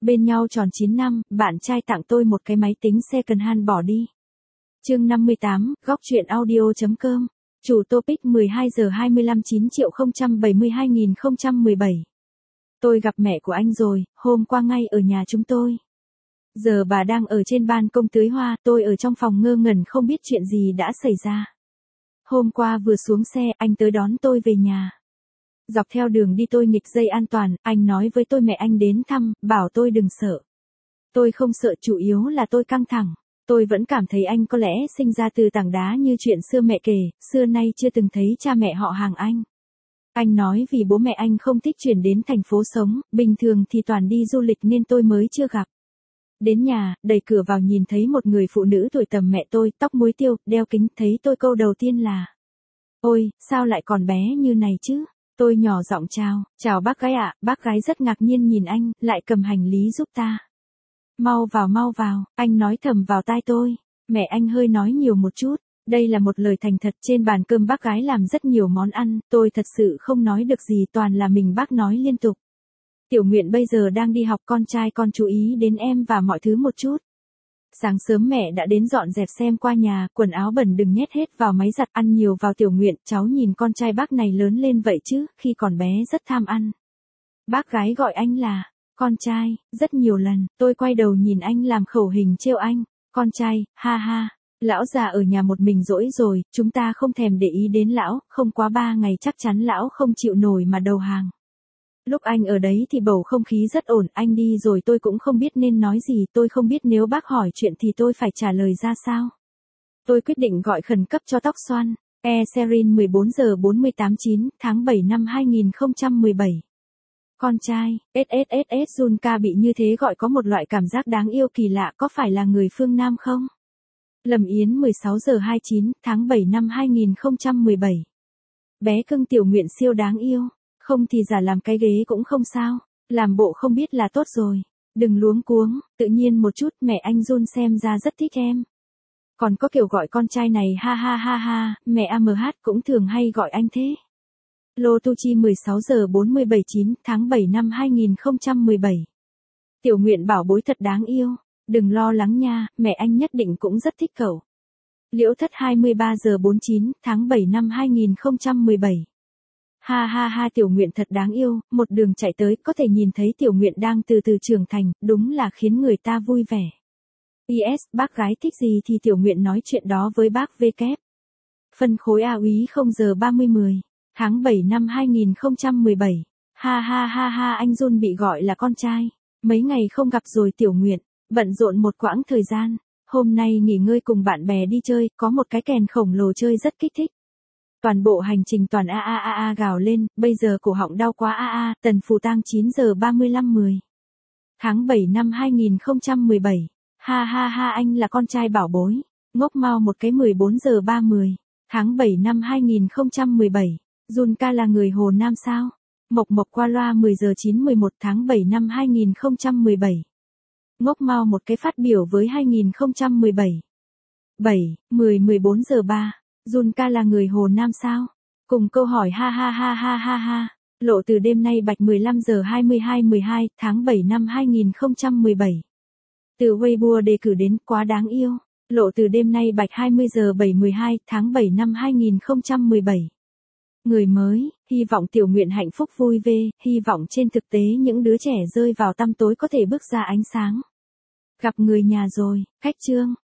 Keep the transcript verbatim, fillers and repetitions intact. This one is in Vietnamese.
Bên nhau tròn chín năm, bạn trai tặng tôi một cái máy tính second hand bỏ đi. Chương năm mươi tám, góc truyện audio chấm com. Chủ topic mười hai giờ hai mươi lăm chín triệu không trăm bảy mươi hai nghìn không trăm mười bảy. Tôi gặp mẹ của anh rồi, hôm qua ngay ở nhà chúng tôi. Giờ bà đang ở trên ban công tưới hoa, tôi ở trong phòng ngơ ngẩn không biết chuyện gì đã xảy ra. Hôm qua vừa xuống xe, anh tới đón tôi về nhà. Dọc theo đường đi tôi nghịch dây an toàn, anh nói với tôi mẹ anh đến thăm, bảo tôi đừng sợ. Tôi không sợ, chủ yếu là tôi căng thẳng. Tôi vẫn cảm thấy anh có lẽ sinh ra từ tảng đá như chuyện xưa mẹ kể, xưa nay chưa từng thấy cha mẹ họ hàng anh. Anh nói vì bố mẹ anh không thích chuyển đến thành phố sống, bình thường thì toàn đi du lịch nên tôi mới chưa gặp. Đến nhà, đẩy cửa vào nhìn thấy một người phụ nữ tuổi tầm mẹ tôi, tóc muối tiêu, đeo kính, thấy tôi câu đầu tiên là: ôi, sao lại còn bé như này chứ? Tôi nhỏ giọng chào, chào bác gái ạ, bác gái rất ngạc nhiên nhìn anh, lại cầm hành lý giúp ta. Mau vào mau vào, anh nói thầm vào tai tôi, mẹ anh hơi nói nhiều một chút, đây là một lời thành thật. Trên bàn cơm bác gái làm rất nhiều món ăn, tôi thật sự không nói được gì, toàn là mình bác nói liên tục. Tiểu Nguyện bây giờ đang đi học, con trai con chú ý đến em và mọi thứ một chút. Sáng sớm mẹ đã đến dọn dẹp xem qua nhà, quần áo bẩn đừng nhét hết vào máy giặt, ăn nhiều vào Tiểu Nguyện, cháu nhìn con trai bác này lớn lên vậy chứ, khi còn bé rất tham ăn. Bác gái gọi anh là con trai, rất nhiều lần, tôi quay đầu nhìn anh làm khẩu hình trêu anh, con trai, ha ha, lão già ở nhà một mình rỗi rồi, chúng ta không thèm để ý đến lão, không quá ba ngày chắc chắn lão không chịu nổi mà đầu hàng. Lúc anh ở đấy thì bầu không khí rất ổn, anh đi rồi tôi cũng không biết nên nói gì, tôi không biết nếu bác hỏi chuyện thì tôi phải trả lời ra sao. Tôi quyết định gọi khẩn cấp cho tóc xoăn. E-Serin mười bốn giờ bốn mươi tám chín tháng bảy năm hai nghìn không trăm mười bảy. Con trai, ét ét ét ét Junka bị như thế gọi có một loại cảm giác đáng yêu kỳ lạ, có phải là người phương Nam không? Lâm Yến mười sáu giờ hai mươi chín tháng bảy năm hai nghìn không trăm mười bảy. Bé cưng Tiểu Nguyện siêu đáng yêu. Không thì giả làm cái ghế cũng không sao, làm bộ không biết là tốt rồi. Đừng luống cuống, tự nhiên một chút, mẹ anh Jun xem ra rất thích em. Còn có kiểu gọi con trai này ha ha ha ha, mẹ a em hát cũng thường hay gọi anh thế. Lô Tu Chi mười sáu giờ bốn mươi bảy chín tháng bảy năm hai nghìn không trăm mười bảy. Tiểu Nguyện bảo bối thật đáng yêu, đừng lo lắng nha, mẹ anh nhất định cũng rất thích cậu. Liễu Thất hai mươi ba giờ bốn mươi chín tháng bảy năm hai nghìn không trăm mười bảy. Ha ha ha, Tiểu Nguyện thật đáng yêu, một đường chạy tới, có thể nhìn thấy Tiểu Nguyện đang từ từ trưởng thành, đúng là khiến người ta vui vẻ. pê ét, bác gái thích gì thì Tiểu Nguyện nói chuyện đó với bác vê kép. Phân khối A úy không giờ ba mươi mười, tháng bảy năm hai nghìn không trăm mười bảy. Ha ha ha ha, anh Jun bị gọi là con trai. Mấy ngày không gặp rồi Tiểu Nguyện, bận rộn một quãng thời gian. Hôm nay nghỉ ngơi cùng bạn bè đi chơi, có một cái kèn khổng lồ chơi rất kích thích. Toàn bộ hành trình toàn a a a a gào lên, bây giờ cổ họng đau quá a a, Tần Phù Tang chín giờ ba mươi lăm mười. Tháng bảy năm hai nghìn không trăm mười bảy. Ha ha ha, anh là con trai bảo bối. Ngốc mau một cái mười bốn giờ ba mươi. Tháng bảy năm hai nghìn không trăm mười bảy. Junka là người Hồ Nam sao? Mộc Mộc qua loa mười giờ chín mười một tháng bảy năm hai nghìn không trăm mười bảy. Ngốc mau một cái phát biểu với hai nghìn không trăm mười bảy. bảy, mười, mười bốn giờ ba. Junka là người Hồ Nam sao? Cùng câu hỏi ha ha ha ha ha ha. Lộ từ đêm nay Bạch mười lăm giờ hai mươi hai mười hai tháng bảy năm hai nghìn không trăm mười bảy. Từ Weibo đề cử đến quá đáng yêu. Lộ từ đêm nay Bạch hai mươi giờ bảy mười hai tháng bảy năm hai nghìn không trăm mười bảy. Người mới, hy vọng Tiểu Nguyện hạnh phúc vui vẻ, hy vọng trên thực tế những đứa trẻ rơi vào tăm tối có thể bước ra ánh sáng. Gặp người nhà rồi, cách chương.